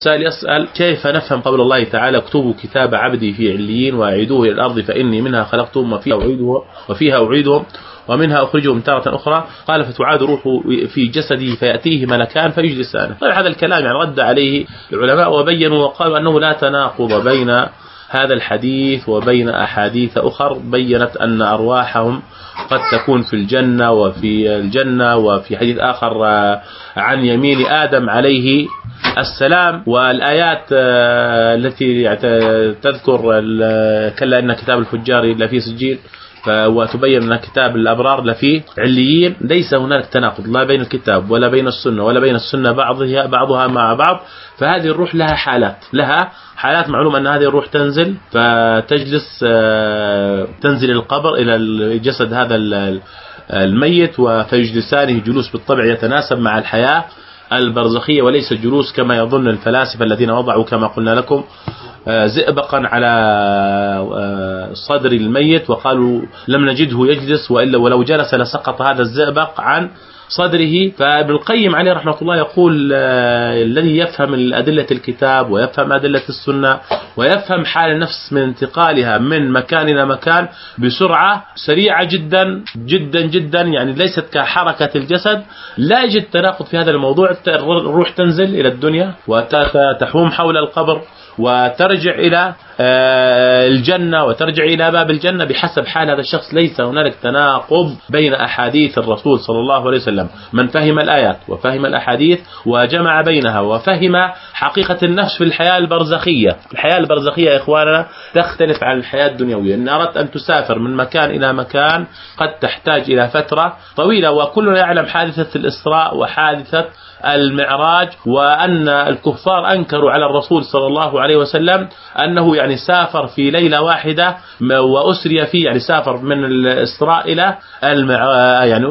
سائل يسأل: كيف نفهم قول الله تعالى: اكتبوا كتاب عبدي في عليين وأعيدوه إلى الأرض فإني منها خلقتهم وفيها أعيدهم ومنها أخرجهم تارة أخرى. قال: فتعاد روحه في جسده فيأتيه ملكان فيجلسانه. طيب هذا الكلام يعني رد عليه العلماء وبينوا وقالوا أنه لا تناقض بين هذا الحديث وبين أحاديث أخر بيّنت أن أرواحهم قد تكون في الجنة وفي حديث آخر عن يمين آدم عليه السلام. والآيات التي تذكر كلا إن كتاب الفجار لفي سجين وتبين أن كتاب الأبرار لفي عليين. ليس هناك تناقض لا بين الكتاب ولا بين السنة ولا بين السنة بعضها مع بعض. فهذه الروح لها حالات معلومة أن هذه الروح تنزل فتجلس تنزل القبر إلى جسد هذا الميت فيجلسانه جلوس بالطبع يتناسب مع الحياة البرزخية، وليس جلوس كما يظن الفلاسفة الذين وضعوا كما قلنا لكم زئبقا على صدر الميت وقالوا لم نجده يجلس وإلا ولو جلس لسقط هذا الزئبق عن صدره. فابن القيم عليه رحمة الله يقول: الذي يفهم الأدلة الكتاب ويفهم أدلة السنة ويفهم حال النفس من انتقالها من مكان إلى مكان بسرعة سريعة جدا جدا جدا، يعني ليست كحركة الجسد، لا يجد تناقض في هذا الموضوع. الروح تنزل إلى الدنيا وتحوم حول القبر وترجع إلى الجنة وترجع إلى باب الجنة بحسب حال هذا الشخص. ليس هنالك تناقض بين أحاديث الرسول صلى الله عليه وسلم. من فهم الآيات وفهم الأحاديث وجمع بينها وفهم حقيقة النفس في الحياة البرزخية. الحياة البرزخية يا إخواننا تختلف عن الحياة الدنيوية. إن أردت أن تسافر من مكان إلى مكان قد تحتاج إلى فترة طويلة، وكلنا يعلم حادثة الإسراء وحادثة المعراج، وأن الكفار أنكروا على الرسول صلى الله عليه وسلم أنه يعني سافر في ليلة واحدة وأسري فيه، يعني سافر من الإسراء إلى يعني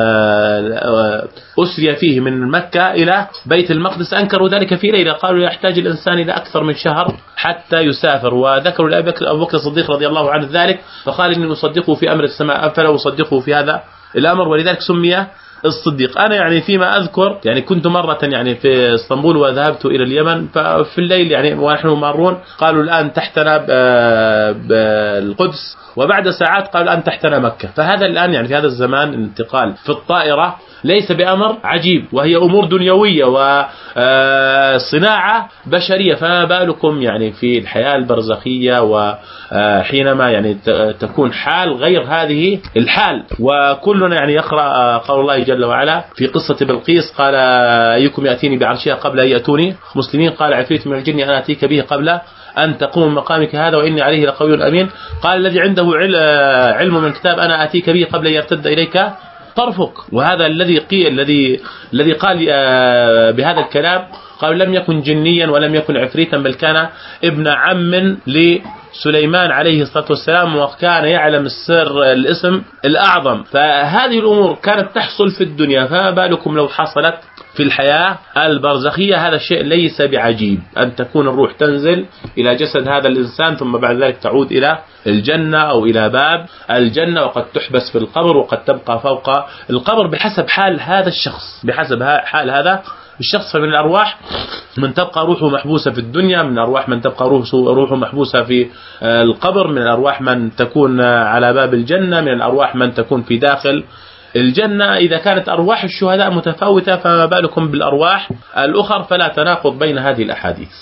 أسري فيه من مكة إلى بيت المقدس. أنكروا ذلك في ليلة، قالوا يحتاج الإنسان إلى أكثر من شهر حتى يسافر. وذكروا لأبو بكر الصديق رضي الله عنه ذلك فقال: إني أصدقه في أمر السماء فلا أصدقه في هذا الأمر، ولذلك سمي الصديق. أنا يعني فيما أذكر يعني كنت مرة يعني في اسطنبول وذهبت إلى اليمن، ففي الليل يعني ونحن مارون قالوا الآن تحتنا بالقدس، وبعد ساعات قالوا الآن تحتنا مكة. فهذا الآن يعني في هذا الزمان الانتقال في الطائرة ليس بأمر عجيب، وهي أمور دنيوية وصناعة بشرية، فما بالكم يعني في الحياة البرزخية وحينما يعني تكون حال غير هذه الحال. وكلنا يعني يقرأ قول الله جل وعلا في قصة بلقيس: قال: أيكم يأتيني بعرشها قبل أن يأتوني مسلمين؟ قال: عفريت من الجن أنا أتيك به قبل أن تقوم مقامك هذا وإني عليه لقوي أمين. قال: الذي عنده علم من الكتاب أنا أتيك به قبل أن يرتد إليك طرفك. وهذا الذي قال بهذا الكلام قال: لم يكن جنيا ولم يكن عفريتا، بل كان ابن عم لسليمان عليه الصلاة والسلام، وكان يعلم السر الاسم الأعظم. فهذه الأمور كانت تحصل في الدنيا، فما بالكم لو حصلت في الحياة البرزخية. هذا الشيء ليس بعجيب أن تكون الروح تنزل إلى جسد هذا الإنسان ثم بعد ذلك تعود إلى الجنة أو إلى باب الجنة، وقد تحبس في القبر وقد تبقى فوق القبر بحسب حال هذا الشخص، بحسب حال هذا الشخص. فمن الأرواح من تبقى روحه محبوسة في الدنيا، من الأرواح من تبقى روحه محبوسة في القبر، من الأرواح من تكون على باب الجنة، من الأرواح من تكون في داخل الجنة. إذا كانت أرواح الشهداء متفاوتة فما بالكم بالأرواح الأخر، فلا تناقض بين هذه الأحاديث.